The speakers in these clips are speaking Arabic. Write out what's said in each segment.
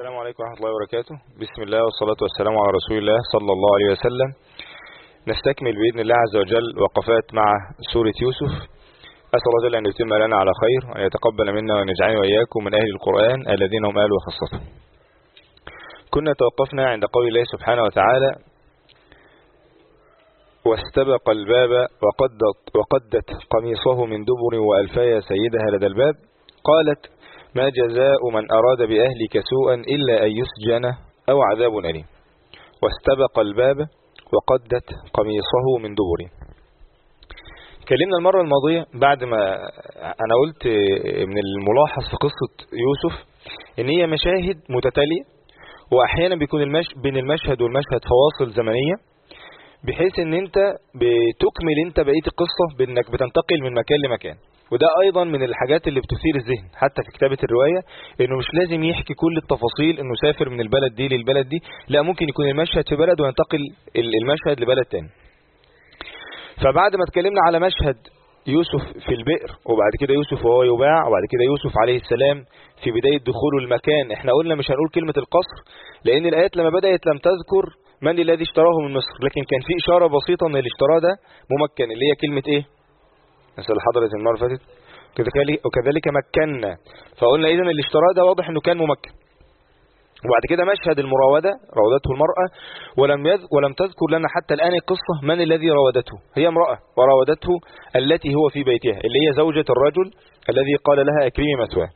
السلام عليكم ورحمة الله وبركاته. بسم الله والصلاة والسلام على رسول الله صلى الله عليه وسلم. نستكمل بإذن الله عز وجل وقفات مع سورة يوسف. أسأل الله جل أن يتم لنا على خير وأن يتقبل منا وأن يجعلنا وإياكم من أهل القرآن الذين هم أهل وخاصته. كنا توقفنا عند قول الله سبحانه وتعالى: واستبق الباب وقدت قميصه من دبر وألفي سيدها لدى الباب. قالت: ما جزاء من أراد بأهلك سوءا إلا أن يسجن أو عذاب أليم. واستبق الباب وقدت قميصه من دبر. كلمنا المرة الماضية بعد ما أنا قلت من الملاحظ في قصة يوسف إن هي مشاهد متتالية، وأحيانا بيكون بين المشهد والمشهد فواصل زمنية، بحيث ان انت بتكمل انت بقية القصة بانك بتنتقل من مكان لمكان. وده ايضا من الحاجات اللي بتثير الذهن حتى في كتابة الرواية، انه مش لازم يحكي كل التفاصيل انه سافر من البلد دي للبلد دي، لا، ممكن يكون المشهد في بلد وينتقل المشهد لبلد تاني. فبعد ما اتكلمنا على مشهد يوسف في البئر، وبعد كده يوسف وهو يباع، وبعد كده يوسف عليه السلام في بداية دخوله المكان، احنا قلنا مش هنقول كلمة القصر لان الايات لما بدأت لم تذكر من الذي اشتراه من مصر، لكن كان في اشارة بسيطة ان اللي اشتراه ده ممكن، اللي هي كلمة ايه؟ مثل حضرت المرة اللي فاتت وكذلك مكنا. فقلنا اذا اللي اشتراه ده واضح انه كان ممكن. وبعد كده مشهد المراودة، راودته المرأة، ولم تذكر لنا حتى الآن القصة من الذي راودته. هي امرأة وراودته التي هو في بيتها، اللي هي زوجة الرجل الذي قال لها أكرمي مثواه.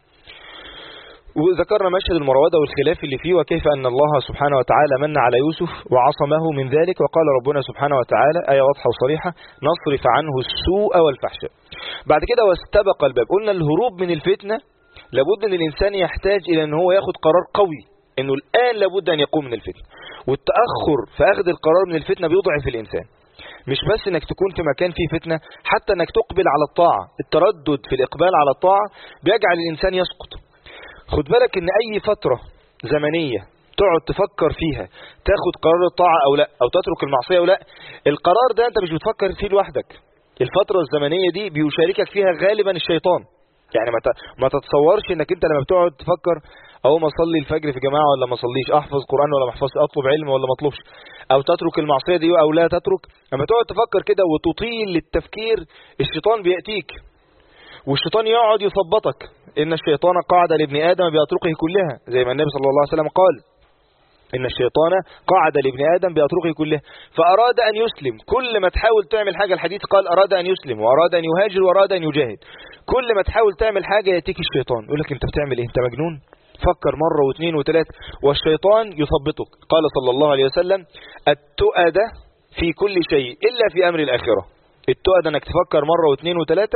وذكرنا مشهد المراودة والخلاف اللي فيه، وكيف أن الله سبحانه وتعالى من على يوسف وعصمه من ذلك. وقال ربنا سبحانه وتعالى، آية واضحة وصريحة: نصرف عنه السوء والفحشاء. بعد كده واستبق الباب. قلنا الهروب من الفتنة لابد أن الإنسان يحتاج إلى أن هو ياخد قرار قوي، أنه الآن لابد أن يقوم من الفتنة. والتأخر في أخذ القرار من الفتنة بيضعف الإنسان. مش بس انك تكون في مكان فيه فتنة، حتى انك تقبل على الطاعة. التردد في الإقبال على الطاعة بيجعل الإنسان يسقط. خد بالك ان اي فترة زمنية تقعد تفكر فيها تاخد قرار الطاعة او لا، او تترك المعصية او لا، القرار ده انت مش بتفكر فيه لوحدك. الفترة الزمنية دي بيشاركك فيها غالبا الشيطان. يعني ما تتصورش انك انت لما بتقعد تفكر او ما اصلي الفجر في جماعة ولا ما اصليش، احفظ قرآن ولا ما احفظش، اطلب علم ولا ما اطلبش، او تترك المعصية دي او لا تترك. لما تقعد تفكر كده وتطيل للتفكير، الشيطان بيأتيك والشيطان يقعد يثبطك. إن الشيطان قاعد لابن آدم بأطرقه كلها، زي ما النبي صلى الله عليه وسلم قال: إن الشيطان قاعد لابن آدم بأطرقه كلها. فأراد أن يسلم، كل ما تحاول تعمل حاجة، الحديث قال: أراد أن يسلم وأراد أن يهاجر وأراد أن يجاهد. كل ما تحاول تعمل حاجة يأتيك الشيطان يقول لك: أنت بتعمل إيه؟ أنت مجنون؟ فكر مرة واثنين وثلاثة. والشيطان يثبطك. قال صلى الله عليه وسلم: التؤدة في كل شيء إلا في أمر الآخرة. التؤدة انك تفكر مرة واثنين وثلاثة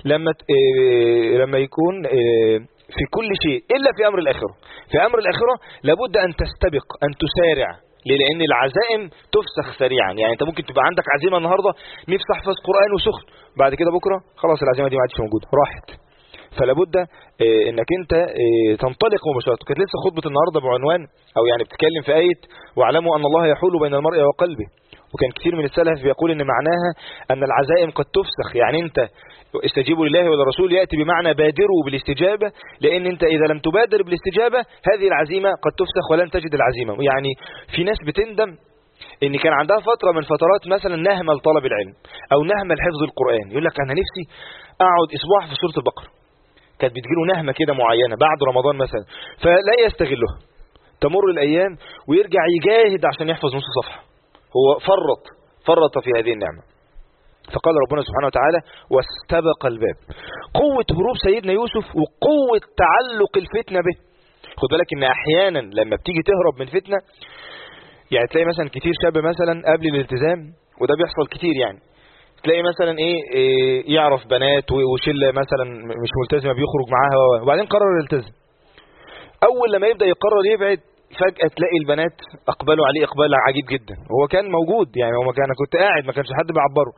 لما يكون في كل شيء إلا في أمر الآخرة. في أمر الآخرة لابد أن تستبق، أن تسارع. لأن العزائم تفسخ سريعا. يعني أنت ممكن تبقى عندك عزيمة النهاردة، نفسي أحفظ قرآن وسخن، بعد كده بكرة خلاص العزيمة دي ما عادش موجودة، راحت. فلابد انك انت تنطلق مباشرة. كانت لسه خطبة النهاردة بعنوان، او يعني بتتكلم في آية: واعلموا أن الله يحول بين المرء وقلبه. وكان كثير من السلف بيقول ان معناها ان العزائم قد تفسخ. يعني انت استجيبوا لله وللرسول يأتي بمعنى بادروا بالاستجابة، لان انت اذا لم تبادر بالاستجابة هذه العزيمة قد تفسخ ولن تجد العزيمة. يعني في ناس بتندم ان كان عندها فترة من فترات مثلا نهمة لطلب العلم او نهمة لحفظ القرآن، يقول لك انا نفسي اقعد اسبوع في سورة البقرة. كانت بتجيله نهمة كده معينة بعد رمضان مثلا، فلا يستغلها. تمر الايام ويرجع يجاهد عشان يحفظ نص صفحة. هو فرط في هذه النعمة. فقال ربنا سبحانه وتعالى: واستبق الباب. قوة هروب سيدنا يوسف وقوة تعلق الفتنة به. خد بالك ان احيانا لما بتيجي تهرب من فتنة، يعني تلاقي مثلا كتير شاب مثلا قبل الالتزام، وده بيحصل كتير، يعني تلاقي مثلا ايه يعرف بنات وشلة مثلا مش ملتزمة بيخرج معاها، وبعدين قرر يلتزم. اول لما يبدأ يقرر يبعد، فجأة تلاقي البنات اقبلوا عليه اقبال عجيب جدا. هو كان موجود، يعني هو انا كنت قاعد ما كانش حد بيعبره.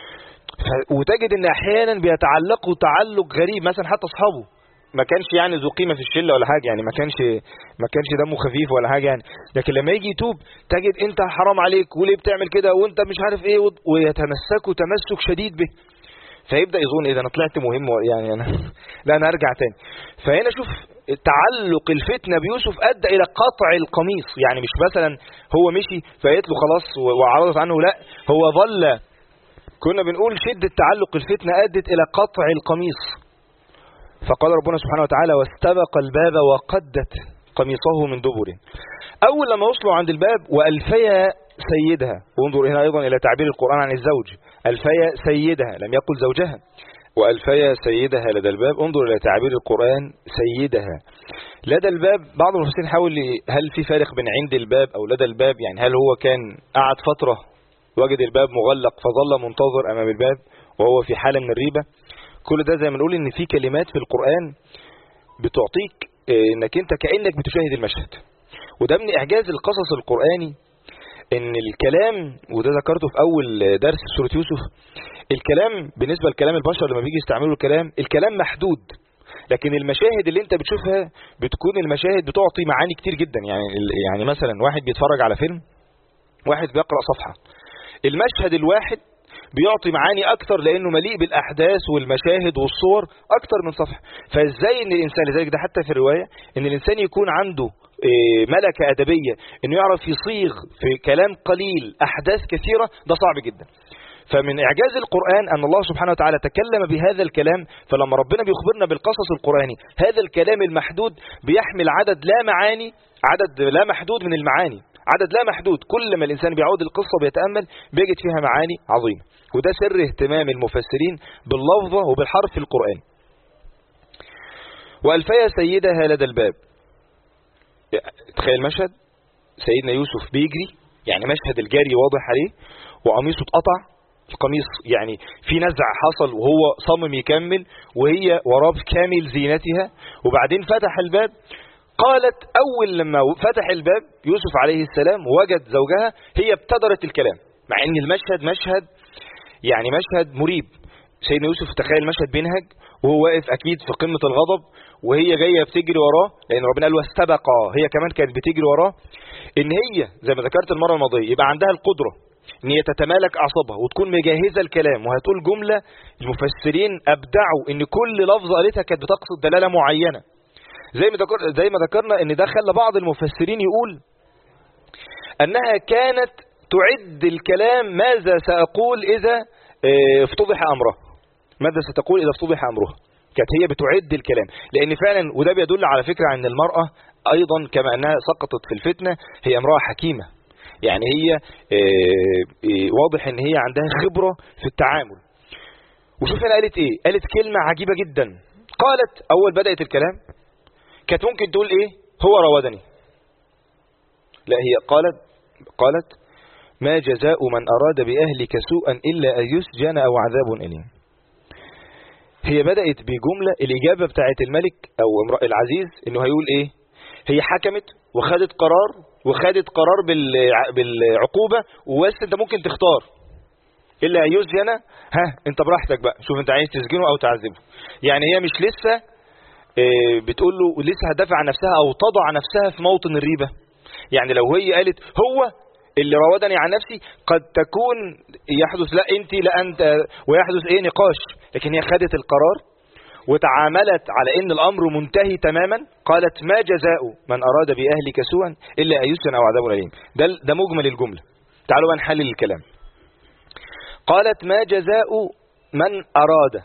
وتجد ان احيانا بيتعلقوا تعلق غريب. مثلا حتى اصحابه ما كانش يعني ذو قيمة في الشلة ولا حاجة، يعني ما كانش دمه خفيف ولا حاجة يعني، لكن لما يجي يتوب تجد انت حرام عليك وليه بتعمل كده وانت مش عارف ايه، ويتمسكوا تمسك شديد به. فيبدأ يظن اذا انا طلعت مهم، يعني انا لا انا ارجع تاني. فهنا شوف تعلق الفتنة بيوسف أدى إلى قطع القميص. يعني مش مثلا هو مشي فقالت له خلاص وعرضت عنه، لا، هو ظل، كنا بنقول شدة تعلق الفتنة أدت إلى قطع القميص. فقال ربنا سبحانه وتعالى واستبق الباب وقدت قميصه من دبر. أول لما وصلوا عند الباب وألفيا سيدها، وانظر هنا أيضا إلى تعبير القرآن عن الزوج، ألفيا سيدها لم يقل زوجها، وألفيا سيدها لدى الباب، انظر إلى تعبير القرآن سيدها لدى الباب. بعض المفسرين حاول هل في فارق بين عند الباب أو لدى الباب، يعني هل هو كان قعد فترة وجد الباب مغلق فظل منتظر أمام الباب وهو في حالة من الريبة. كل ده زي ما نقول إن في كلمات في القرآن بتعطيك إنك أنت كأنك بتشاهد المشهد. وده من إعجاز القصص القرآني إن الكلام، وده ذكرته في أول درس في سورة يوسف، الكلام بالنسبة لكلام البشر لما بيجي يستعملوا الكلام محدود، لكن المشاهد اللي انت بتشوفها بتكون المشاهد بتعطي معاني كتير جدا. يعني مثلا واحد بيتفرج على فيلم، واحد بيقرأ صفحة، المشهد الواحد بيعطي معاني أكثر لأنه مليء بالأحداث والمشاهد والصور أكثر من صفحة. فإزاي إن الإنسان، لذلك ده حتى في الرواية إن الإنسان يكون عنده ملكة أدبية إنه يعرف يصيغ في كلام قليل أحداث كثيرة، ده صعب جدا. فمن إعجاز القرآن أن الله سبحانه وتعالى تكلم بهذا الكلام. فلما ربنا بيخبرنا بالقصص القرآني هذا الكلام المحدود بيحمل عدد لا محدود من المعاني، عدد لا محدود. كل ما الإنسان بيعود القصة بيتأمل بيجد فيها معاني عظيمة. وده سر اهتمام المفسرين باللفظة وبالحرف في القرآن. وألفيا سيدها لدى الباب. تخيل مشهد سيدنا يوسف بيجري، يعني مشهد الجري واضح عليه، وقميصه اتقطع، القميص يعني في نزع حصل وهو صمم يكمل، وهي وراه كامل زينتها. وبعدين فتح الباب، قالت أول لما فتح الباب يوسف عليه السلام وجد زوجها، هي ابتدرت الكلام، مع ان المشهد مشهد مريب. سيدنا يوسف تخيل مشهد بينهج وهو واقف أكيد في قمة الغضب، وهي جاية بتجري وراه، لأن ربنا قال واستبقى، هي كمان كانت بتجري وراه. إن هي زي ما ذكرت المرة الماضية يبقى عندها القدرة إن هي تتمالك أعصابها وتكون مجهزة الكلام وهتقول جملة. المفسرين أبدعوا إن كل لفظة قالتها كانت بتقصد دلالة معينة. زي ما ذكرنا إن ده خلى بعض المفسرين يقول أنها كانت تعد الكلام، ماذا سأقول إذا افتضح أمره، ماذا ستقول إذا افتضح أمرها. كانت هي بتعد الكلام، لأن فعلا وده بيدل على فكرة عن المرأة أيضا كما أنها سقطت في الفتنة هي امرأة حكيمة. يعني هي واضح أن هي عندها خبرة في التعامل. وشوف أنا قالت إيه، قالت كلمة عجيبة جدا. قالت أول بدأت الكلام كانت ممكن تقول إيه، هو راودني، لا، هي قالت ما جزاء من أراد بأهلك سوءا إلا أن يسجن أو عذاب أليم. هي بدأت بجملة الإجابة بتاعت الملك أو امرأة العزيز إنه هيقول إيه. هي حكمت وخدت قرار بالعقوبة، وبس أنت ممكن تختار إلا أن يسجن، أنت براحتك بقى، شوف أنت عايز تسجنه أو تعذبه. يعني هي مش لسه بتقول له لسه هتدافع عن نفسها أو تضع نفسها في موطن الريبة. يعني لو هي قالت هو اللي راودني عن نفسي قد تكون يحدث لا انت لا انت ويحدث نقاش، لكن هي خدت القرار وتعاملت على ان الامر منتهي تماما. قالت ما جزاء من اراد باهلك سوءا الا ان يسجن او عذاب اليم. ده مجمل الجمله. تعالوا بقى نحلل الكلام. قالت ما جزاء من اراد،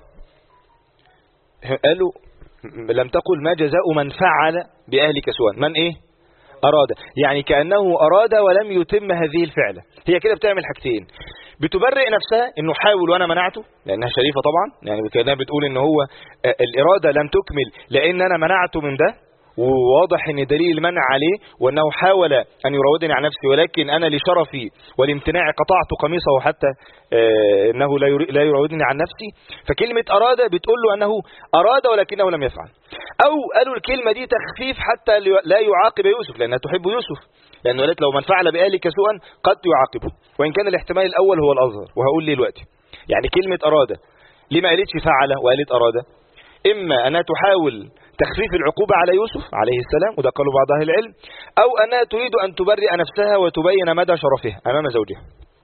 قالوا لم تقل ما جزاء من فعل باهلك سوءا. من أراد، يعني كأنه أراد ولم يتم هذه الفعلة. هي كده بتعمل حاجتين، بتبرئ نفسها انه حاول وانا منعته لانها شريفة طبعا، يعني كأنها بتقول ان هو الإرادة لم تكمل لان انا منعته من ده، وواضح ان دليل المنع عليه وانه حاول ان يراودني عن نفسي، ولكن انا لشرفي والامتناع قطعت قميصه حتى انه لا يراودني عن نفسي. فكلمة أراد بتقول له انه أراد ولكنه لم يفعل. او قالوا الكلمة دي تخفيف حتى لا يعاقب يوسف لانها تحب يوسف، لانه قالت لو من فعل بأهلك سوءا قد يعاقبه، وان كان الاحتمال الاول هو الأظهر وهقول ليه دلوقتي. يعني كلمة أراد ليه ما قالتش فعل وقالت أراد؟ اما انها تحاول تخفيف العقوبة على يوسف عليه السلام، وده قالوا بعض أهل العلم، أو أنها تريد أن تبرئ نفسها وتبين مدى شرفها أمام زوجها.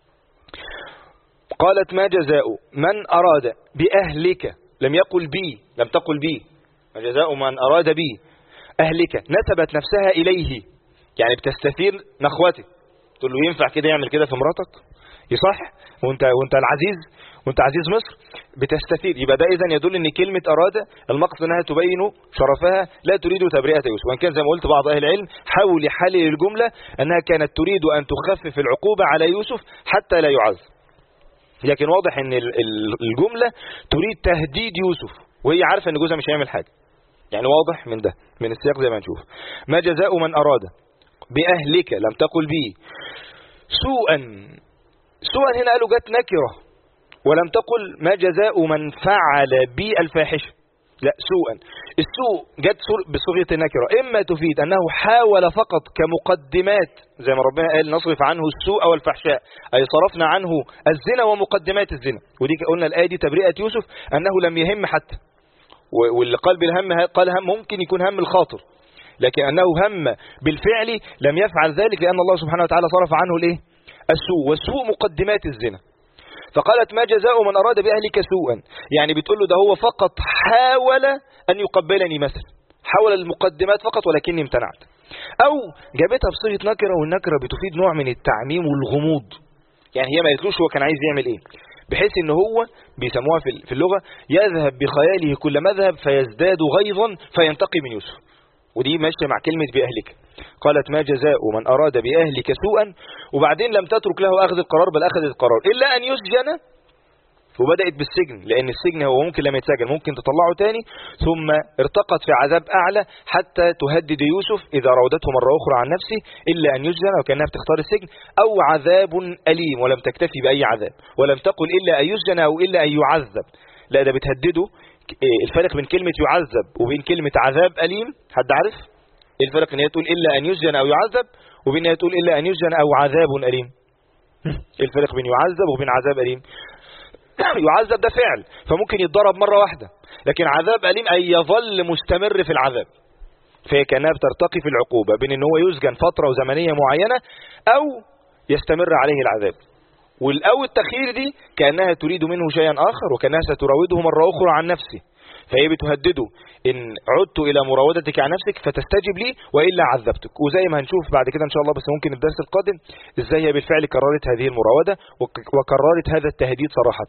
قالت ما جزاء من أراد بأهلك، لم تقل بي، ما جزاء من أراد بي أهلك، نسبت نفسها إليه، يعني بتستثير نخوته، تقول له ينفع كده يعمل كده في مراتك؟ يصح؟ وانت العزيز، وانت عزيز مصر بتستثير. يبقى ده اذا يدل ان كلمة أراد المقصد انها تبين شرفها، لا تريد تبرئة يوسف. وان كان زي ما قلت بعض اهل العلم حاول يحلل الجملة انها كانت تريد ان تخفف العقوبة على يوسف حتى لا يعذب، لكن واضح ان الجملة تريد تهديد يوسف وهي عارفة ان جوزها مش هيعمل حاجة. يعني واضح من ده، من السياق زي ما نشوف. ما جزاء من أراد بأهلك، لم تقل به سوءا. سوءا هنا قالوا جت نكرة، ولم تقل ما جزاء من فعل بي الفاحشة، لا سوءا. السوء جت بصيغة النكرة، إما تفيد أنه حاول فقط كمقدمات، زي ما ربنا قال نصرف عنه السوء والفحشاء، أي صرفنا عنه الزنا ومقدمات الزنا. ودي قلنا الآية دي تبرئة يوسف أنه لم يهم حتى، واللي قال بالهم قال هم ممكن يكون هم الخاطر، لكن أنه هم بالفعل لم يفعل ذلك، لأن الله سبحانه وتعالى صرف عنه الايه؟ السوء، والسوء مقدمات الزنا. فقالت ما جزاء من أراد بأهلك سوءا، يعني بتقول له ده هو فقط حاول أن يقبلني مثلا، حاول المقدمات فقط ولكني امتنعت. أو جابتها بصيغة نكرة، والنكرة بتفيد نوع من التعميم والغموض، يعني هي ما قالتلوش هو كان عايز يعمل ايه، بحيث ان هو بيسموها في اللغة يذهب بخياله كل مذهب فيزداد غيظا فينتقي من يوسف، ودي ماشية مع كلمة بأهلك. قالت ما جزاء من أراد بأهلك سوءا، وبعدين لم تترك له أخذ القرار، بل أخذ القرار إلا أن يسجن، وبدأت بالسجن، لأن السجن هو ممكن لما يتسجن ممكن تطلعه تاني، ثم ارتقت في عذاب أعلى حتى تهدد يوسف إذا راودته مرة أخرى عن نفسه إلا أن يسجن، وكأنها بتختار السجن، أو عذاب أليم، ولم تكتفي بأي عذاب، ولم تقل إلا أن يسجن أو إلا أن يعذب، لا ده بتهدده. الفرق بين كلمة يعذب وبين كلمة عذاب أليم، حد عارف ايه الفرق؟ ان هي تقول إلا أن يسجن أو يعذب، وبين هي تقول إلا أن يسجن أو عذاب أليم. ايه الفرق بين يعذب وبين عذاب أليم؟ يعذب ده فعل فممكن يتضرب مرة واحدة، لكن عذاب أليم أي يظل مستمر في العذاب، فهي كانها بترتقي في العقوبة بين ان هو يسجن فترة وزمنية معينة أو يستمر عليه العذاب. والأول التخيير دي كأنها تريد منه شيئا آخر، وكأنها ستراوده مرة أخرى عن نفسه، فهي بتهدده إن عدت إلى مراودتك عن نفسك فتستجب لي وإلا عذبتك. وزي ما هنشوف بعد كده إن شاء الله، بس ممكن الدرس القادم، إزاي هي بالفعل كررت هذه المراودة وكررت هذا التهديد صراحة،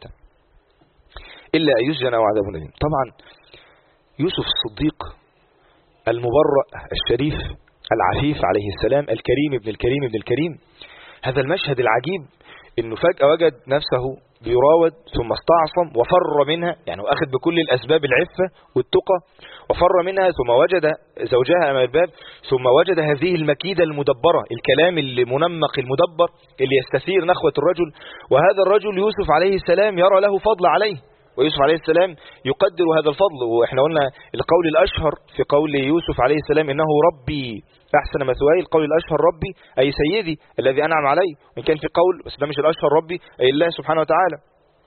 إلا أن يسجن أو عذاب أليم. طبعا يوسف الصديق المبرأ الشريف العفيف عليه السلام، الكريم ابن الكريم ابن الكريم، هذا المشهد العجيب إنه فجأة وجد نفسه بيراود ثم استعصم وفر منها، يعني أخذ بكل الأسباب العفة والتقى وفر منها، ثم وجد زوجها أمام الباب، ثم وجد هذه المكيدة المدبرة، الكلام المنمق المدبر اللي يستثير نخوة الرجل. وهذا الرجل يوسف عليه السلام يرى له فضل عليه، ويوسف عليه السلام يقدر هذا الفضل. وإحنا قلنا القول الأشهر في قول يوسف عليه السلام إنه ربي أحسن مثواي، القول الأشهر ربي أي سيدي الذي أنعم علي، وإن كان في قول بس ده مش الأشهر ربي أي الله سبحانه وتعالى.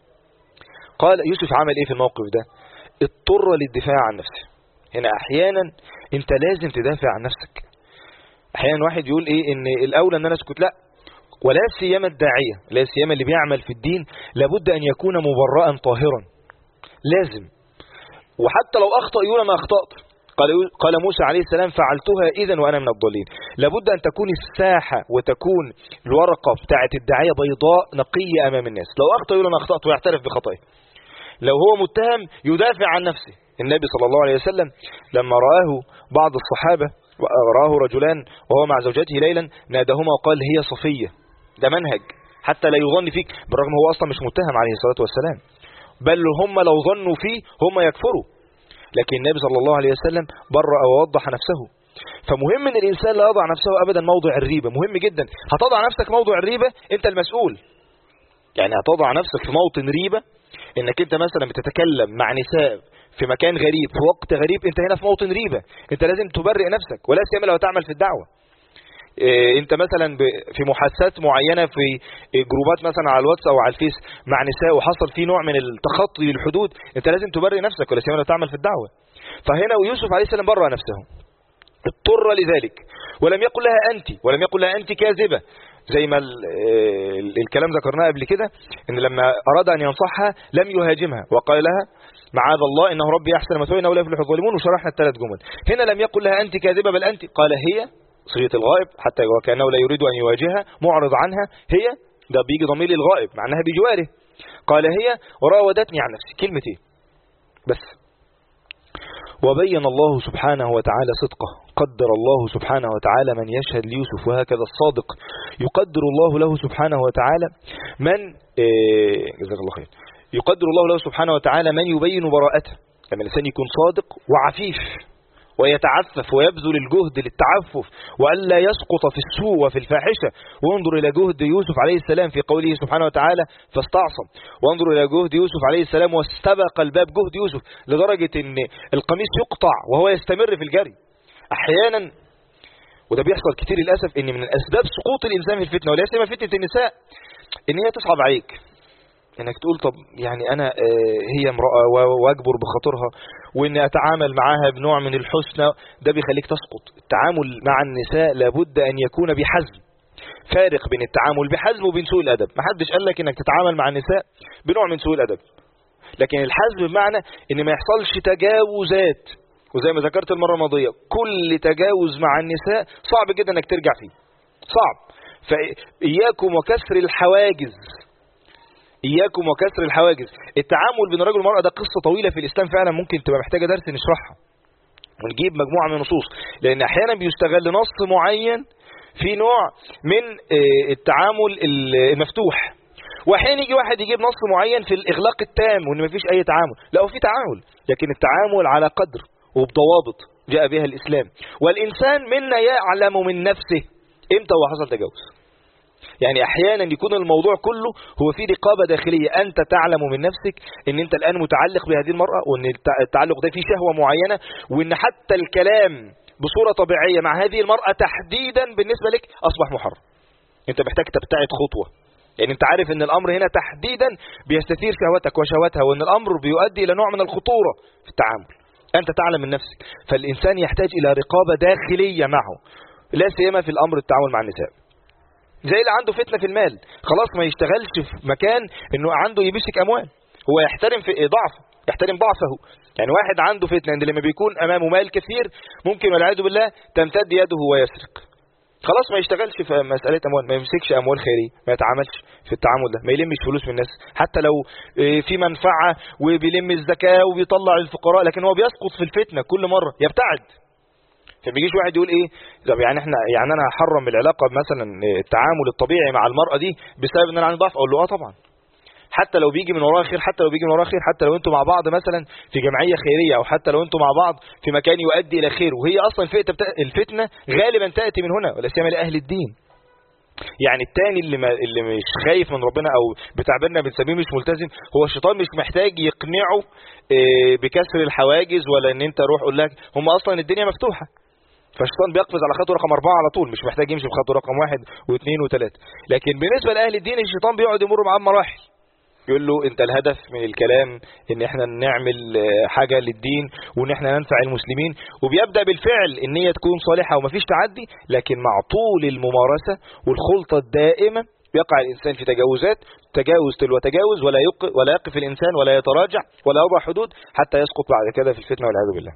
قال يوسف عمل إيه في الموقف ده؟ اضطر للدفاع عن نفسه. هنا أحيانا أنت لازم تدافع عن نفسك. أحيانا واحد يقول إيه إن الأولى أن أنا أسكت، لا، ولا سيما الداعية، لا سيما اللي بيعمل في الدين، لابد أن يكون مبرئا طاهرا، لازم. وحتى لو أخطأ يقول ما أخطأت. قال موسى عليه السلام فعلتها إذن وأنا من الضالين. لابد أن تكون الساحة وتكون الورقة بتاعت الداعية بيضاء نقية أمام الناس. لو أخطأ يقول أنا أخطأت ويعترف بخطئه. لو هو متهم يدافع عن نفسه. النبي صلى الله عليه وسلم لما رآه بعض الصحابة، رآه رجلان وهو مع زوجته ليلا، نادهما وقال هي صفية. ده منهج حتى لا يظن فيك، بالرغم هو أصلا مش متهم عليه الصلاة والسلام، بل هم لو ظنوا فيه هم يكفروا، لكن النبي صلى الله عليه وسلم برأ ووضح نفسه. فمهم ان الانسان لا يضع نفسه ابدا موضع الريبة، مهم جدا. هتضع نفسك موضع الريبة انت المسؤول، يعني هتضع نفسك في موطن ريبة، انك انت مثلا بتتكلم مع نساء في مكان غريب في وقت غريب، انت هنا في موطن ريبة، انت لازم تبرئ نفسك، ولا سيما لو تعمل في الدعوة. انت مثلا في محادثات معينة في جروبات مثلا على الواتس او على الفيس مع نساء وحصل فيه نوع من التخطي للحدود، انت لازم تبرئ نفسك، ولا سيما لو تعمل في الدعوة. فهنا ويوسف عليه السلام برأ نفسه، اضطر لذلك، ولم يقل لها انت، ولم يقل لها انت كاذبة، زي ما الكلام ذكرناه قبل كده، ان لما اراد ان ينصحها لم يهاجمها، وقال لها معاذ الله إنه ربي أحسن مثواي إنه لا يفلح الظالمون، وشرحنا الثلاث جمل. هنا لم يقل لها أنت كاذبة بل أنت، قال هي صيغة الغائب حتى وكأنه لا يريد أن يواجهها، معرض عنها، هي ده بيجي ضمير الغائب معناها بجواره. قال هي وراودتني عن نفسي، كلمتين بس. وبين الله سبحانه وتعالى صدقه، قدر الله سبحانه وتعالى من يشهد ليوسف، وهكذا الصادق يقدر الله له سبحانه وتعالى من جزاك الله خير، يقدر الله له سبحانه وتعالى من يبين براءته. لما الإنسان يكون صادق وعفيف ويتعفف ويبذل الجهد للتعفف وألا يسقط في السوء وفي الفاحشة، وانظر إلى جهد يوسف عليه السلام في قوله سبحانه وتعالى فاستعصم، وانظر إلى جهد يوسف عليه السلام واستبق الباب جهد يوسف لدرجة أن القميص يقطع وهو يستمر في الجري. أحيانا وده بيحصل كتير للأسف أن من أسباب سقوط الإنسان في الفتنة ولا سيما فتنة النساء أن هي تصعب عليك، انك تقول طب يعني انا هي امرأة واجبر بخاطرها واني اتعامل معاها بنوع من الحسنى، ده بيخليك تسقط. التعامل مع النساء لابد ان يكون بحزم، فارق بين التعامل بحزم وبين سوء الادب. ما حدش قال لك انك تتعامل مع النساء بنوع من سوء الادب، لكن الحزم بمعنى ان ما يحصلش تجاوزات. وزي ما ذكرت المرة الماضية كل تجاوز مع النساء صعب جدا انك ترجع فيه، صعب. فإياكم وكسر الحواجز، إياكم وكسر الحواجز. التعامل بين الرجل والمرأة ده قصة طويلة في الإسلام فعلا، ممكن تبقى محتاجة درس نشرحها ونجيب مجموعة من النصوص، لأن أحيانا بيستغل نص معين في نوع من التعامل المفتوح، وأحيانا يجي واحد يجيب نص معين في الإغلاق التام وإن مفيش أي تعامل. لا، هو في تعامل، لكن التعامل على قدر وبضوابط جاء بها الإسلام. والإنسان منا يعلم من نفسه إمتى هو حصل تجاوز. يعني احيانا يكون الموضوع كله هو في رقابة داخلية، انت تعلم من نفسك ان انت الان متعلق بهذه المرأة، وان التعلق ده فيه شهوة معينة، وان حتى الكلام بصورة طبيعية مع هذه المرأة تحديدا بالنسبة لك اصبح محرم. انت محتاج تبتعد خطوة، يعني انت عارف ان الامر هنا تحديدا بيستثير شهوتك وشهوتها، وان الامر بيؤدي الى نوع من الخطورة في التعامل. انت تعلم من نفسك، فالانسان يحتاج الى رقابة داخلية معه، لا سيما في الامر التعامل مع النساء. زي اللي عنده فتنة في المال، خلاص ما يشتغلش في مكان انه عنده يمسك اموال، هو يحترم في ضعفه، يحترم ضعفه. يعني واحد عنده فتنة ان لما بيكون امامه مال كثير ممكن والعياذ بالله تمتد يده ويسرق، خلاص ما يشتغلش في مسألة اموال، ما يمسكش اموال خيرية، ما يتعاملش في التعامل ده، ما يلمش فلوس من الناس حتى لو في منفعة، وبيلم الزكاة وبيطلع الفقراء، لكن هو بيسقط في الفتنة كل مرة، يبتعد. فبيجيش واحد يقول ايه طب يعني انا هحرم العلاقه مثلا التعامل الطبيعي مع المراه دي بسبب ان انا عندي ضعف؟ اقول له طبعا، حتى لو بيجي من وراها خير، حتى لو بيجي من وراها خير، حتى لو انتوا مع بعض مثلا في جمعيه خيريه، او حتى لو انتوا مع بعض في مكان يؤدي الى خير، وهي اصلا الفتنه غالبا تاتي من هنا، ولا سيما لاهل الدين. يعني التاني اللي مش خايف من ربنا او بتعبيرنا بنسميه مش ملتزم، هو الشيطان مش محتاج يقنعه بكسر الحواجز، ولا ان انت روح قول لك، هم اصلا الدنيا مفتوحه، فالشيطان بيقفز على خطوه رقم 4 على طول، مش محتاج يمشي بخطوه رقم 1 و2 و3. لكن بالنسبه لاهل الدين الشيطان بيقعد يمر معاه مراحل، يقول له انت الهدف من الكلام ان احنا نعمل حاجه للدين وان احنا ننفع المسلمين، وبيبدا بالفعل النيه تكون صالحه ومفيش تعدي، لكن مع طول الممارسه والخلطه الدائمه يقع الانسان في تجاوزات، تجاوز تلو تجاوز، ولا يقف الانسان ولا يتراجع ولا يضع حدود حتى يسقط بعد كده في الفتنه والعياذ بالله.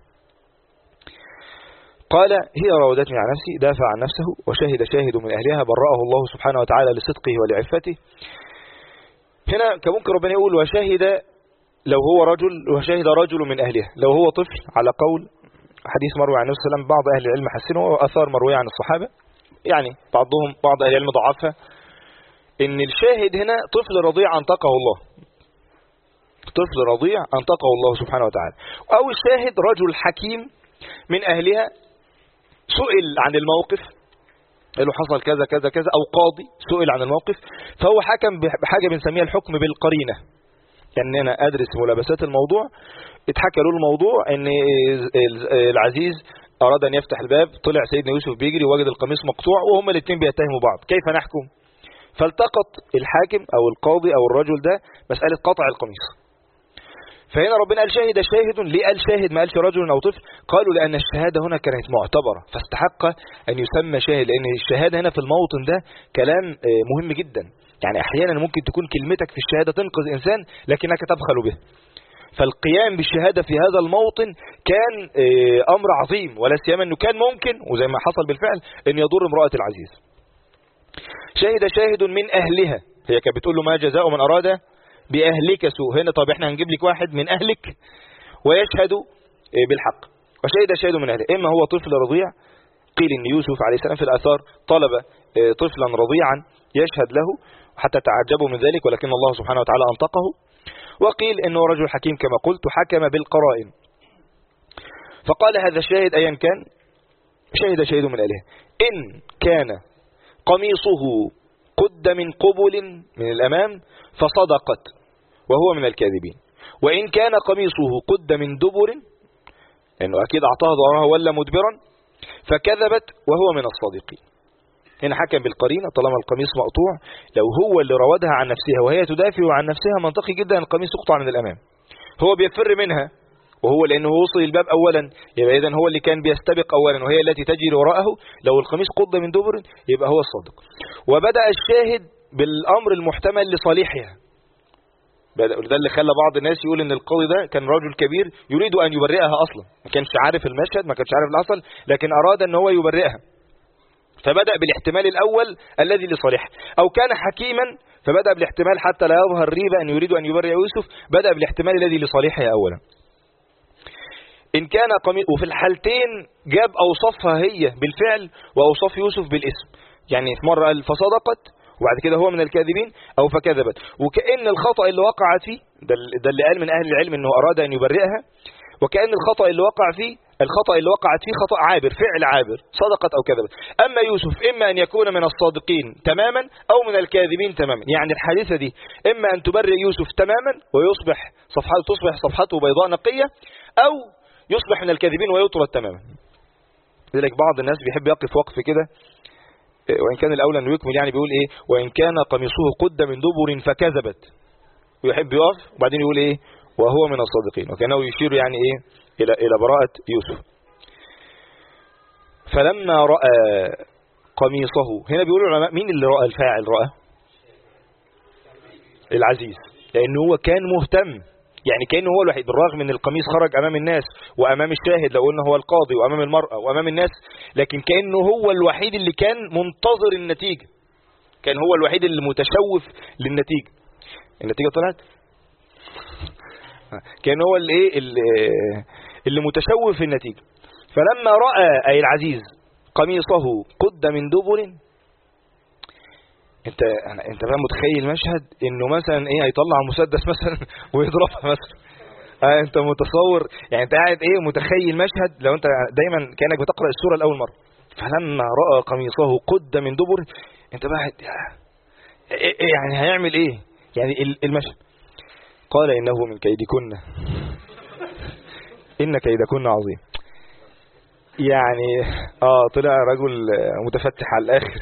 قال هي راودتني عن نفسي، دافع عن نفسه، وشهد شاهد من أهلها، برأه الله سبحانه وتعالى لصدقه ولعفته. هنا كممكن ربنا يقول وشهد لو هو رجل، وشهد رجل من أهلها لو هو طفل، على قول حديث مروي عن النبي صلى الله عليه وسلم، بعض أهل العلم حسنه، وأثار مروية عن الصحابة، يعني بعض أهل العلم ضعفها، إن الشاهد هنا طفل رضيع أنطقه الله، طفل رضيع أنطقه الله سبحانه وتعالى، أو الشاهد رجل حكيم من أهلها سئل عن الموقف، قال له حصل كذا كذا كذا، او قاضي سئل عن الموقف فهو حكم بحاجه بنسميها الحكم بالقرينه، يعني انا ادرس ملابسات الموضوع، اتحكى له الموضوع ان العزيز اراد ان يفتح الباب، طلع سيدنا يوسف بيجري ووجد القميص مقطوع، وهما الاثنين بيتهموا بعض، كيف نحكم؟ فالتقط الحاكم او القاضي او الرجل ده مساله قطع القميص. فهنا ربنا قال شاهد شاهد، ليه قال شاهد ما قالش رجل او طفل؟ قالوا لان الشهاده هنا كانت معتبره فاستحق ان يسمى شاهد، لان الشهاده هنا في الموطن ده كلام مهم جدا. يعني احيانا ممكن تكون كلمتك في الشهاده تنقذ انسان لكنك تبخل به، فالقيام بالشهادة في هذا الموطن كان أمر عظيم، ولا سيما أنه كان ممكن وزي ما حصل بالفعل أن يضر امرأة العزيز. شهد شاهد من أهلها، هي كانت بتقول له ما جزاء من أراد بأهلك سوء. هنا طب احنا هنجيب لك واحد من أهلك ويشهد بالحق. وشهد شاهد من أهله، إما هو طفل رضيع، قيل أن يوسف عليه السلام في الآثار طلب طفلا رضيعا يشهد له حتى تعجبوا من ذلك، ولكن الله سبحانه وتعالى أنطقه. وقيل أنه رجل حكيم كما قلت حكم بالقرائن، فقال هذا الشاهد أيا كان شهد شاهد من أهله إن كان قميصه قد من قبل من الأمام فصدقت وهو من الكاذبين، وإن كان قميصه قد من دبر، لأنه أكيد أعطاها ظهرها ولا مدبرا، فكذبت وهو من الصادقين. هنا حكم بالقرينة طالما القميص مقطوع. لو هو اللي راودها عن نفسها وهي تدافع عن نفسها منطقي جدا القميص يقطع من الأمام، هو بيفر منها، وهو لأنه وصل الباب أولا يبقى إذن هو اللي كان بيستبق أولا وهي التي تجري وراءه. لو القميص قد من دبر يبقى هو الصادق. وبدأ الشاهد بالأمر المحتمل لصالحها، ده اللي خلى بعض الناس يقول ان القاضي ده كان رجل كبير يريد ان يبرئها اصلا، ما كانش عارف المشهد، ما كانش عارف الاصل، لكن اراد ان هو يبرئها، فبدأ بالاحتمال الاول الذي لصالحه. او كان حكيما فبدأ بالاحتمال حتى لا يظهر ريبة ان يريد ان يبرئ يوسف، بدأ بالاحتمال الذي لصالحه اولا. ان كان قميص، وفي الحالتين جاب اوصافها هي بالفعل واوصاف يوسف بالاسم، يعني في مرة قال فصدقت وبعد كده هو من الكاذبين او فكذبت، وكأن الخطأ اللي وقعت فيه ده اللي قال من اهل العلم انه اراد ان يبرئها، وكأن الخطأ اللي وقعت فيه خطأ عابر، فعل عابر، صدقت او كذبت. اما يوسف اما ان يكون من الصادقين تماما او من الكاذبين تماما، يعني الحادثة دي اما ان تبرئ يوسف تماما تصبح صفحته بيضاء نقية، او يصبح من الكاذبين ويطرد تماما. لذلك بعض الناس بيحب يقف وقف كده، وإن كان الأولى أنه يكمل، يعني بيقول إيه وإن كان قميصه قد من دبر فكذبت، ويحب يقف وبعدين يقول إيه وهو من الصادقين، وكانه يشير يعني إيه إلى براءة يوسف. فلما رأى قميصه، هنا بيقولوا العلماء مين اللي رأى الفاعل؟ رأى العزيز، لأنه هو كان مهتم، يعني كأنه هو الوحيد، بالرغم من القميص خرج أمام الناس وأمام الشاهد لو قلنا هو القاضي وأمام المرأة وأمام الناس، لكن كأنه هو الوحيد اللي كان منتظر النتيجة، كان هو الوحيد اللي متشوف للنتيجة. النتيجة طلعت، كان هو اللي متشوف النتيجة. فلما رأى أي العزيز قميصه قد من دبر، انت بقى متخيل مشهد انه مثلا ايه هيطلع مسدس مثلا ويضربها مثلا، انت متصور، يعني انت قاعد ايه متخيل مشهد لو انت دايما كانك بتقرا السوره لاول مره. فلما راى قميصه قد من دبر، انت بقى يعني هيعمل ايه يعني المشهد؟ قال انه من كيدكن ان كيدكن عظيم. يعني طلع رجل متفتح على الاخر.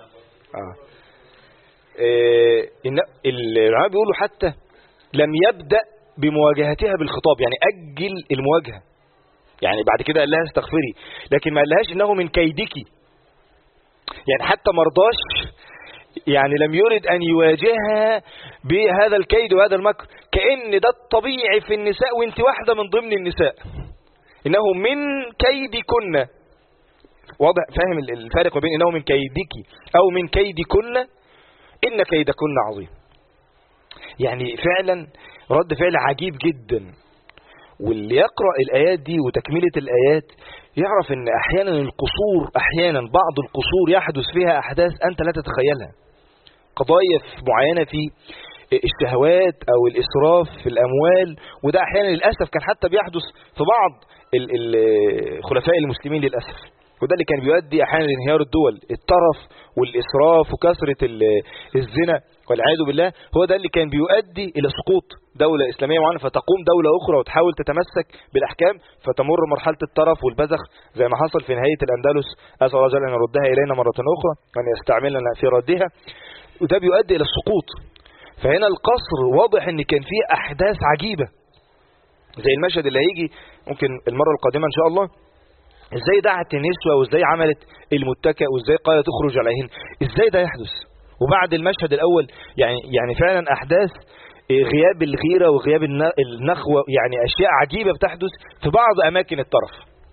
العلماء بيقولوا حتى لم يبدأ بمواجهتها بالخطاب، يعني أجل المواجهة، يعني بعد كده قال لها استغفري، لكن ما قالهاش إنه من كيدك، يعني حتى مرضاش، يعني لم يرد أن يواجهها بهذا الكيد وهذا المكر، كأن ده الطبيعي في النساء وانت واحدة من ضمن النساء، إنه من كيدكن. واضح؟ فاهم الفارق بين إنه من كيدك أو من كيدكن؟ إن كيدكن عظيم. يعني فعلا رد فعل عجيب جدا. واللي يقرأ الآيات دي وتكملة الآيات يعرف ان احيانا القصور، احيانا بعض القصور يحدث فيها احداث انت لا تتخيلها، قضايا معينة في الشهوات او الاسراف في الاموال، وده احيانا للأسف كان حتى بيحدث في بعض الخلفاء المسلمين للأسف، وده اللي كان بيؤدي احيانا لانهيار الدول، الترف والاسراف وكثرة الزنا والعياذ بالله، هو ده اللي كان بيؤدي الى سقوط دولة اسلامية معينة، فتقوم دولة اخرى وتحاول تتمسك بالاحكام فتمر مرحلة الترف والبذخ زي ما حصل في نهاية الاندلس. اسأل الله جل ان يردها الينا مرة اخرى وان يستعملنا في ردها، وده بيؤدي الى السقوط. فهنا القصر واضح ان كان فيه احداث عجيبة زي المشهد اللي هيجي ممكن المرة القادمة ان شاء الله، ازاي دعت النسوة وازاي عملت المتكئ وازاي قالت تخرج عليهن، ازاي ده يحدث؟ وبعد المشهد الاول يعني فعلا احداث غياب الغيرة وغياب النخوة، يعني أشياء عجيبة بتحدث في بعض أماكن الطرف.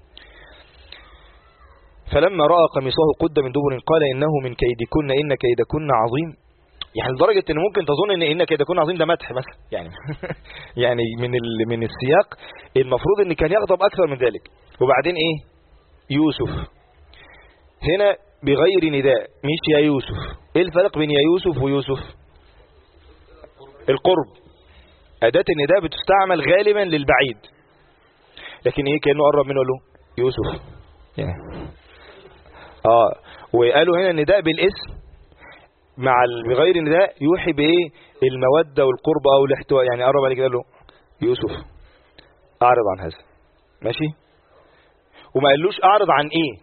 فلما رأى قميصه قد من دبر قال إنه من كيدكن إن كيدكن عظيم. يعني لدرجة إن ممكن تظن إن كيدكن عظيم ده مدح مثلا يعني يعني من السياق المفروض إن كان يغضب أكثر من ذلك. وبعدين إيه يوسف هنا بغير نداء، مش يا يوسف. إيه الفرق بين يا يوسف ويوسف؟ القرب. أداة النداء بتستعمل غالبا للبعيد، لكن إيه كأنه قرب منه له يوسف يعني. وقالوا هنا النداء بالاسم مع بغير النداء يوحي بايه؟ المودة والقرب او الاحتواء، يعني قرب عليه كده له يوسف اعرض عن هذا، ماشي. وما قالوش اعرض عن ايه،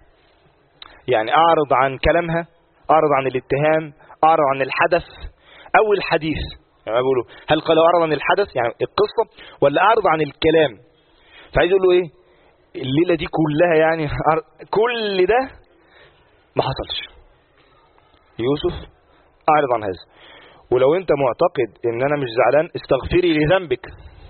يعني اعرض عن كلامها، اعرض عن الاتهام، اعرض عن الحدث او الحديث. يعني بيقولوا هل قال اعرض عن الحدث يعني القصة، ولا اعرض عن الكلام؟ فعايز يقول له ايه الليلة دي كلها يعني كل ده ما حصلش. يوسف اعرض عن هذا. ولو انت معتقد ان انا مش زعلان استغفري لذنبك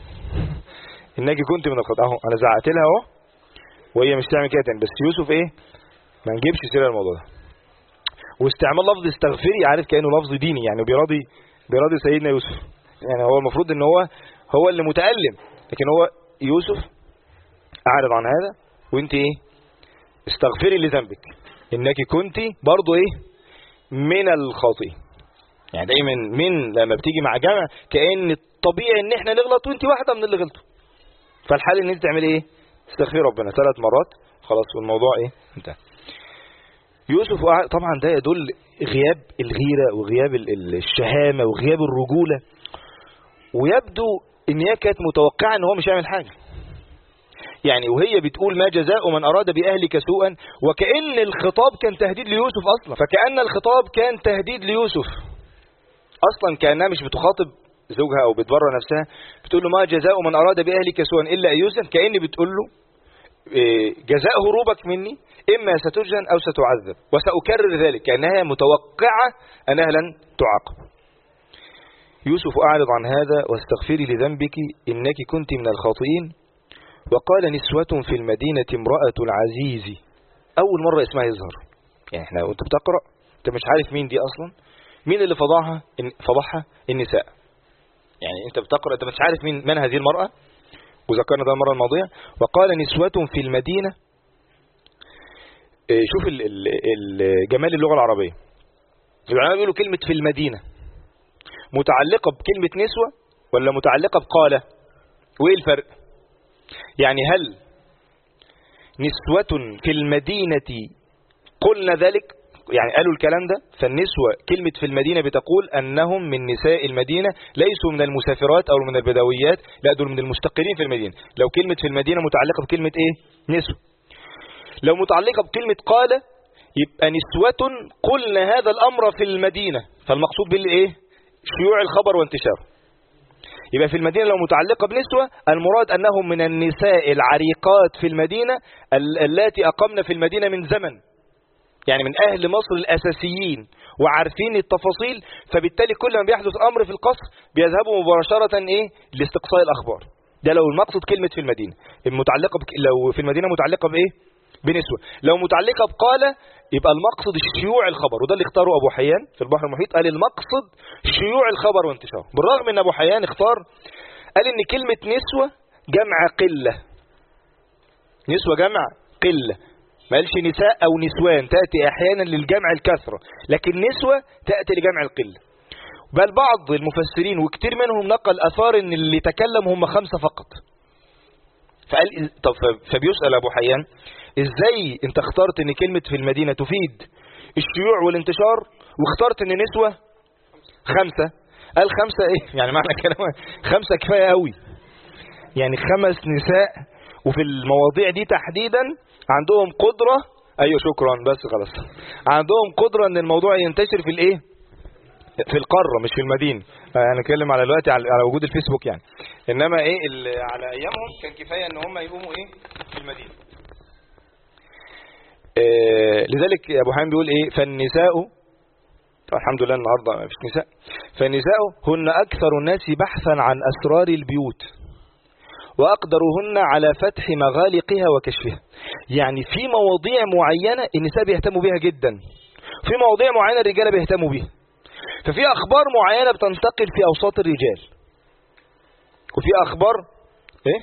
انك كنت من الخطأ. اهو انا زعقت لها اهو وهي مش تعمل كده تاني. بس يوسف ايه ما نجيبش سيره الموضوع ده. واستعمال لفظ استغفري عارف كانه لفظ ديني، يعني بيراضي سيدنا يوسف. يعني هو المفروض ان هو اللي متألم، لكن هو يوسف اعرض عن هذا وانت ايه استغفري لذنبك انك كنت برضو ايه من الخاطئين. يعني دايما من لما بتيجي مع جمع كأن الطبيعي ان احنا نغلط وانت واحدة من اللي غلطوا، فالحال ان انت تعمل ايه استغفري ربنا 3 مرات خلاص والموضوع ايه انتهى. يوسف طبعا ده يدل غياب الغيرة وغياب الشهامة وغياب الرجولة، ويبدو ان هي كانت متوقعة ان هو مش هيعمل حاجة. يعني وهي بتقول ما جزاء من أراد بأهلك سوءا، وكأن الخطاب كان تهديد ليوسف أصلا. فكأن الخطاب كان تهديد ليوسف أصلا، كأنها مش بتخاطب زوجها أو بتبرر نفسها، بتقول له ما جزاء من أراد بأهلك سوءا إلا أن يوسف. كأن بتقول له جزاء هروبك مني إما ستجن أو ستعذب وسأكرر ذلك، كأنها متوقعة أنها لن تعاقب. يوسف أعرض عن هذا واستغفري لذنبك إنك كنت من الخاطئين. وقال نسوة في المدينة امرأة العزيز. أول مرة اسمها يظهر، يعني احنا وانت بتقرأ انت مش عارف مين دي أصلا، مين اللي فضحها النساء. يعني انت بتقرأ انت مش عارف من هذه المرأة، وذكرنا ده المرة الماضية. وقال نسوة في المدينة. شوف جمال اللغة العربية. العلماء بيقولوا كلمة في المدينة متعلقة بكلمة نسوة ولا متعلقة بقالة؟ وايه الفرق؟ يعني هل نسوة في المدينة قلنا ذلك، يعني قالوا الكلام ده؟ فالنسوة كلمة في المدينة بتقول أنهم من نساء المدينة، ليسوا من المسافرات أو من البدويات، لا دول من المستقرين في المدينة. لو كلمة في المدينة متعلقة بكلمة إيه؟ نسوة. لو متعلقة بكلمة قال يبقى نسوة قلنا هذا الأمر في المدينة، فالمقصود بالإيه؟ شيوع الخبر وانتشاره. يبقى في المدينة لو متعلقة بنسوة المراد أنهم من النساء العريقات في المدينة التي أقمن في المدينة من زمن، يعني من أهل مصر الأساسيين وعارفين التفاصيل، فبالتالي كل ما بيحدث أمر في القصر بيذهبوا مباشرة لاستقصاء الأخبار. ده لو المقصد كلمة في المدينة المتعلقة لو في المدينة متعلقة بنسوة. لو متعلقة بقال يبقى المقصد شيوع الخبر، وده اللي اختاره أبو حيان في البحر المحيط، قال المقصد شيوع الخبر وانتشاره. بالرغم ان أبو حيان اختار قال ان كلمة نسوة جمع قلة، نسوة جمع قلة، ما قالش نساء او نسوان، تأتي احيانا للجمع الكثرة، لكن نسوة تأتي لجمع القلة. بل بعض المفسرين وكتير منهم نقل اثار ان اللي تكلم هم 5 فقط. فقال طب فبيسأل أبو حيان ازاي انت اخترت ان كلمة في المدينة تفيد الشيوع والانتشار واخترت ان نسوة 5؟ قال 5 ايه يعني معنى كلامه 5 كفاية قوي، يعني 5 نساء وفي المواضيع دي تحديدا عندهم قدرة. ايوه شكرا بس خلاص. عندهم قدرة ان الموضوع ينتشر في الايه في القارة مش في المدينة. انا اتكلم على دلوقتي على وجود الفيسبوك يعني، انما ايه على ايامهم كان كفاية ان هم يقوموا ايه في المدينة. لذلك ابو حامد بيقول ايه فالنساء الحمد لله النهاردة ما فيش نساء. فالنساء هن أكثر الناس بحثا عن أسرار البيوت وأقدرهن على فتح مغالقها وكشفها. يعني في مواضيع معينة النساء بيهتموا بها جدا، في مواضيع معينة الرجال بيهتموا بها. ففي أخبار معينة بتنتقل في أوساط الرجال، وفي أخبار إيه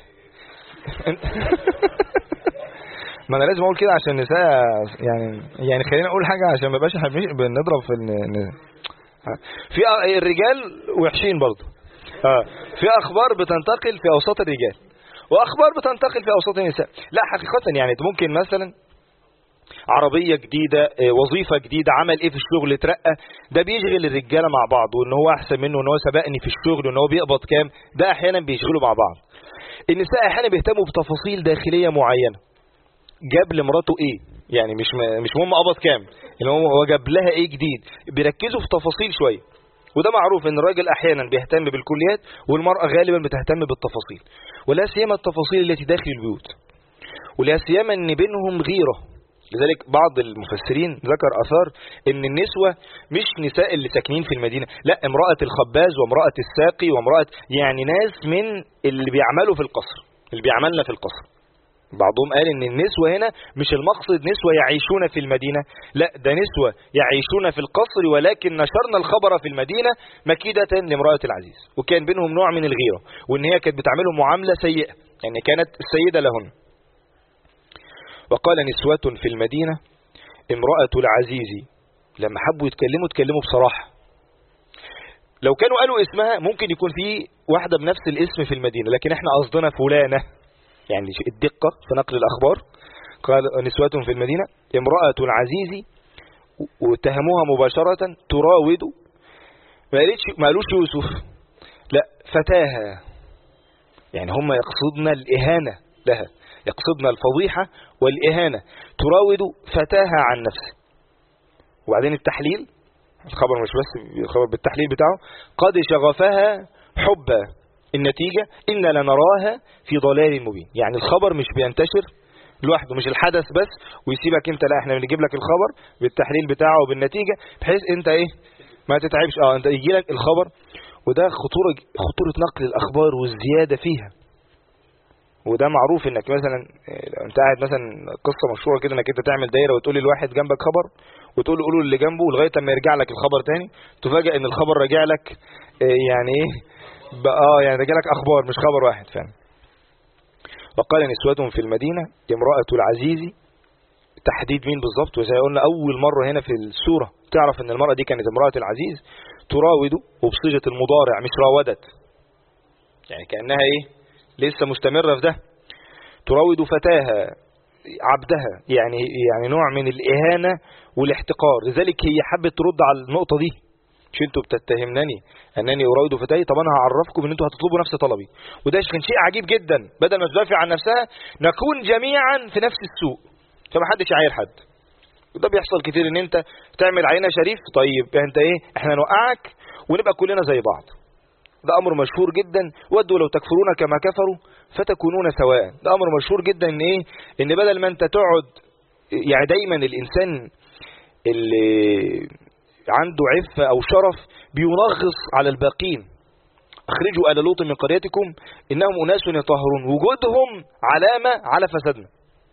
ما أنا لازم أقول كده عشان النساء يعني خلينا أقول حاجة عشان ما بقاش بنضرب في الرجال وحشين برضه. في أخبار بتنتقل في أوساط الرجال وأخبار بتنتقل في أوساط النساء. لا حقيقة يعني ممكن مثلا عربية جديدة، وظيفة جديدة، عمل ايه في الشغل، اترقى، ده بيشغل الرجالة مع بعض، وان هو احسن منه، وان هو سبقني في الشغل، وان هو بيقبض كام، ده احيانا بيشغلوا مع بعض. النساء احيانا بيهتموا بتفاصيل داخلية معينة، جاب لمراته ايه، يعني مش مهم قبض كام، ان هو جاب لها ايه جديد، بيركزوا في تفاصيل شوية. وده معروف ان الراجل احيانا بيهتم بالكليات والمرأة غالبا بتهتم بالتفاصيل، ولا سيما التفاصيل التي داخل البيوت، ولا سيما ان بينهم غيرة. لذلك بعض المفسرين ذكر أثار ان النسوة مش نساء اللي ساكنين في المدينة، لا، امرأة الخباز وامرأة الساقي وامرأة يعني ناس من اللي بيعملوا في القصر، اللي بيعملنا في القصر. بعضهم قال ان النسوة هنا مش المقصد نسوة يعيشون في المدينة، لا، ده نسوة يعيشون في القصر ولكن نشرنا الخبر في المدينة مكيدة لامرأة العزيز، وكان بينهم نوع من الغيرة، وان هي كانت بتعملهم معاملة سيئة، يعني كانت السيدة لهن. وقال نسوة في المدينة امرأة العزيز، لما حبوا يتكلموا بصراحة. لو كانوا قالوا اسمها ممكن يكون في واحدة بنفس الاسم في المدينة، لكن احنا قصدنا فلانة، يعني الدقة في نقل الأخبار. قال نسوة في المدينة امرأة العزيز، واتهموها مباشرة تراود، ما قالوش يوسف، لا، فتاها، يعني هم يقصدنا الإهانة لها، يقصدنا الفضيحة والإهانة. تراود فتاها عن نفسه. وبعدين التحليل، الخبر مش بس الخبر بالتحليل بتاعه، قد شغفها حبا، النتيجة إن لنراها في ضلال مبين. يعني الخبر مش بينتشر لوحده، مش الحدث بس ويسيبك انت، لا، احنا بنجيب لك الخبر بالتحليل بتاعه وبالنتيجة، بحيث انت ايه ما تتعبش، انت يجي لك الخبر. وده خطورة نقل الأخبار والزيادة فيها. وده معروف انك مثلا انت قاعد مثلا، قصة مشهورة كده، انك انت تعمل دايرة وتقول للواحد جنبك خبر، وتقول له قولوا اللي جنبه، لغاية اما يرجع لك الخبر تاني تفاجئ ان الخبر راجع لك يعني ايه يعني راجع لك اخبار مش خبر واحد فعلا. وقال نسوة في المدينة امرأة العزيز، تحديد مين بالظبط؟ وزي قلنا اول مرة هنا في السورة تعرف ان المرأة دي كانت امرأة العزيز. تراود وبصيغة المضارع مش راودت، يعني كأنها ايه لسه مستمرة في ده. تراود فتاها عبدها، يعني نوع من الإهانة والاحتقار. لذلك هي حبت ترد على النقطة دي، مش انتوا بتتهمنني انني اراود فتاي، طب انا هعرفكم ان انتوا هتطلبوا نفس طلبي. وده كان شيء عجيب جدا، بدل ما تدافع عن نفسها نكون جميعا في نفس السوق، فما حدش يعاير حد. وده بيحصل كتير، ان انت تعمل عينة شريف، طيب انت ايه، احنا نوقعك ونبقى كلنا زي بعض. ده امر مشهور جدا، ودوا لو تكفرون كما كفروا فتكونون سواء. ده امر مشهور جدا، ان ايه، ان بدل ما انت تقعد، يعني دايما الانسان اللي عنده عفة او شرف بينغص على الباقين. اخرجوا آل لوط من قريتكم انهم اناس يطهرون، وجودهم علامة على فسادنا.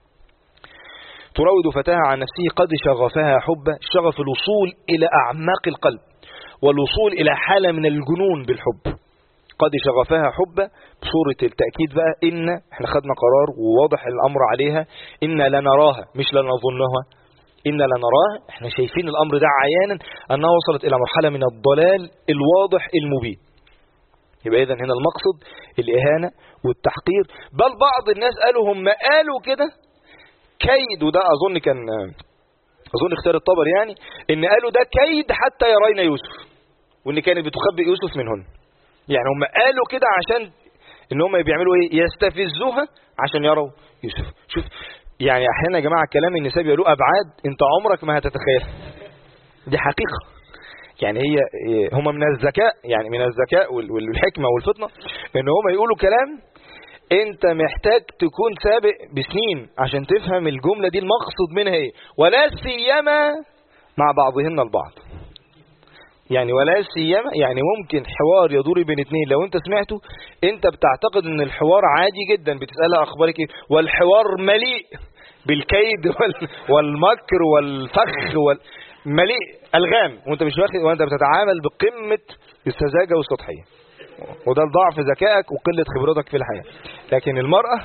تراود فتاها عن نفسه قد شغفها حبا، شغف الوصول الى اعماق القلب والوصول الى حالة من الجنون بالحب. قد شغفها حبا بصورة التأكيد بقى، إن احنا خدنا قرار وواضح الأمر عليها، إن لنراها مش لنظنها، إن لنراها، احنا شايفين الأمر ده عيانا أنها وصلت إلى مرحلة من الضلال الواضح المبين. يبقى إذن هنا المقصد الإهانة والتحقير. بل بعض الناس قالوا، هم قالوا كده كيد، وده أظن اختيار الطبري، يعني إن قالوا ده كيد حتى يرين يوسف، وإن كانت بتخبئ يوسف منهن. يعني هم قالوا كده عشان ان هم بيعملوا ايه، يستفزوها عشان يروا يوسف. شوف، يعني احيانا يا جماعه كلام النساء بيقولوا ابعاد انت عمرك ما هتتخيل. دي حقيقه، يعني هم من الذكاء، يعني من الذكاء والحكمه والفطنه ان هم يقولوا كلام انت محتاج تكون سابق بسنين عشان تفهم الجمله دي المقصد منها ايه، ولا سيما مع بعضهن البعض. يعني ولا سيما يعني ممكن حوار يدور بين اتنين لو انت سمعته انت بتعتقد ان الحوار عادي جدا، بتسألها اخبارك ايه، والحوار مليء بالكيد والمكر والفخ مليء الغام، وانت مش واخد، وانت بتتعامل بقمة السذاجة والسطحية، وده ضعف ذكائك وقلة خبرتك في الحياة. لكن المرأة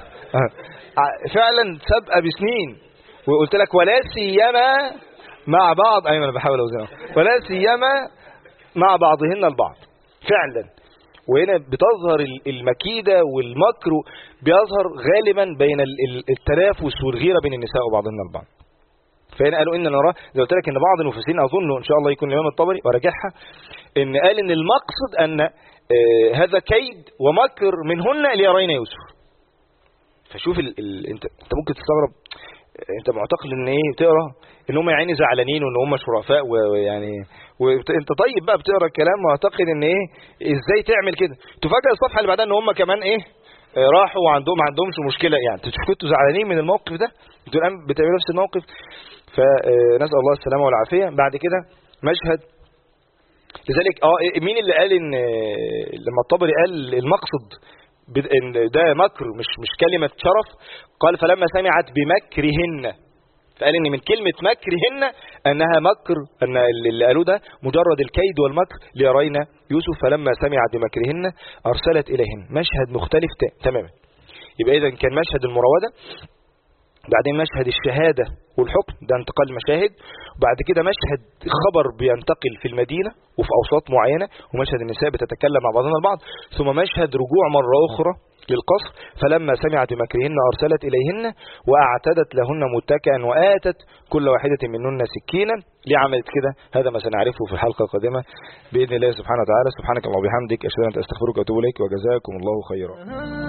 فعلا سابقة بسنين، وقلت لك ولا سيما مع بعض، ايوه انا بحاول اوزنها، ولا سيما مع بعضهن البعض فعلا. وهنا بتظهر المكيدة والمكر، بيظهر غالبا بين التنافس والغيرة بين النساء وبعضهن البعض. فهنا قالوا ان نراه، زي قلت لك ان بعض المفسرين اظن ان شاء الله يكون الامام الطبري وراجعها، ان قال ان المقصد ان هذا كيد ومكر منهن ليرين يوسف. فشوف انت ممكن تستغرب، انت معتقد ان ايه بتقرا ان هم يعني زعلانين وان هم شرفاء ويعني وانت طيب بقى بتقرا الكلام معتقد ان ايه ازاي تعمل كده، تفاجئ الصفحه اللي بعدها ان هم كمان ايه راحوا وعندهم ما عندهمش مشكله. يعني انتوا زعلانين من الموقف ده، انتوا الان بتعملوا نفس الموقف. فنسال الله السلامه والعافيه. بعد كده مشهد، لذلك مين اللي قال ان لما الطبري قال المقصد ان ده مكر مش كلمه شرف، قال فلما سمعت بمكرهن، فقال ان من كلمه مكرهن انها مكر، ان اللي قالوه ده مجرد الكيد والمكر ليرين يوسف. فلما سمعت بمكرهن ارسلت اليهن. مشهد مختلف تماما. يبقى اذا كان مشهد المراوده، بعدين مشهد الشهاده والحكم، ده انتقال مشاهد، وبعد كده مشهد خبر بينتقل في المدينه وفي اوساط معينه، ومشهد النساء بتتكلم مع بعضنا البعض، ثم مشهد رجوع مره اخرى للقصر. فلما سمعت بمكرهن أرسلت إليهن وأعتدت لهن متكئا وآتت كل واحدة منهن سكينا. ليه عملت كده؟ هذا ما سنعرفه في الحلقة القادمة بإذن الله سبحانه وتعالى. سبحانك اللهم وبحمدك، أشهد أن لا إله إلا أنت، أستغفرك وأتوب إليك، وجزاكم الله خيرا.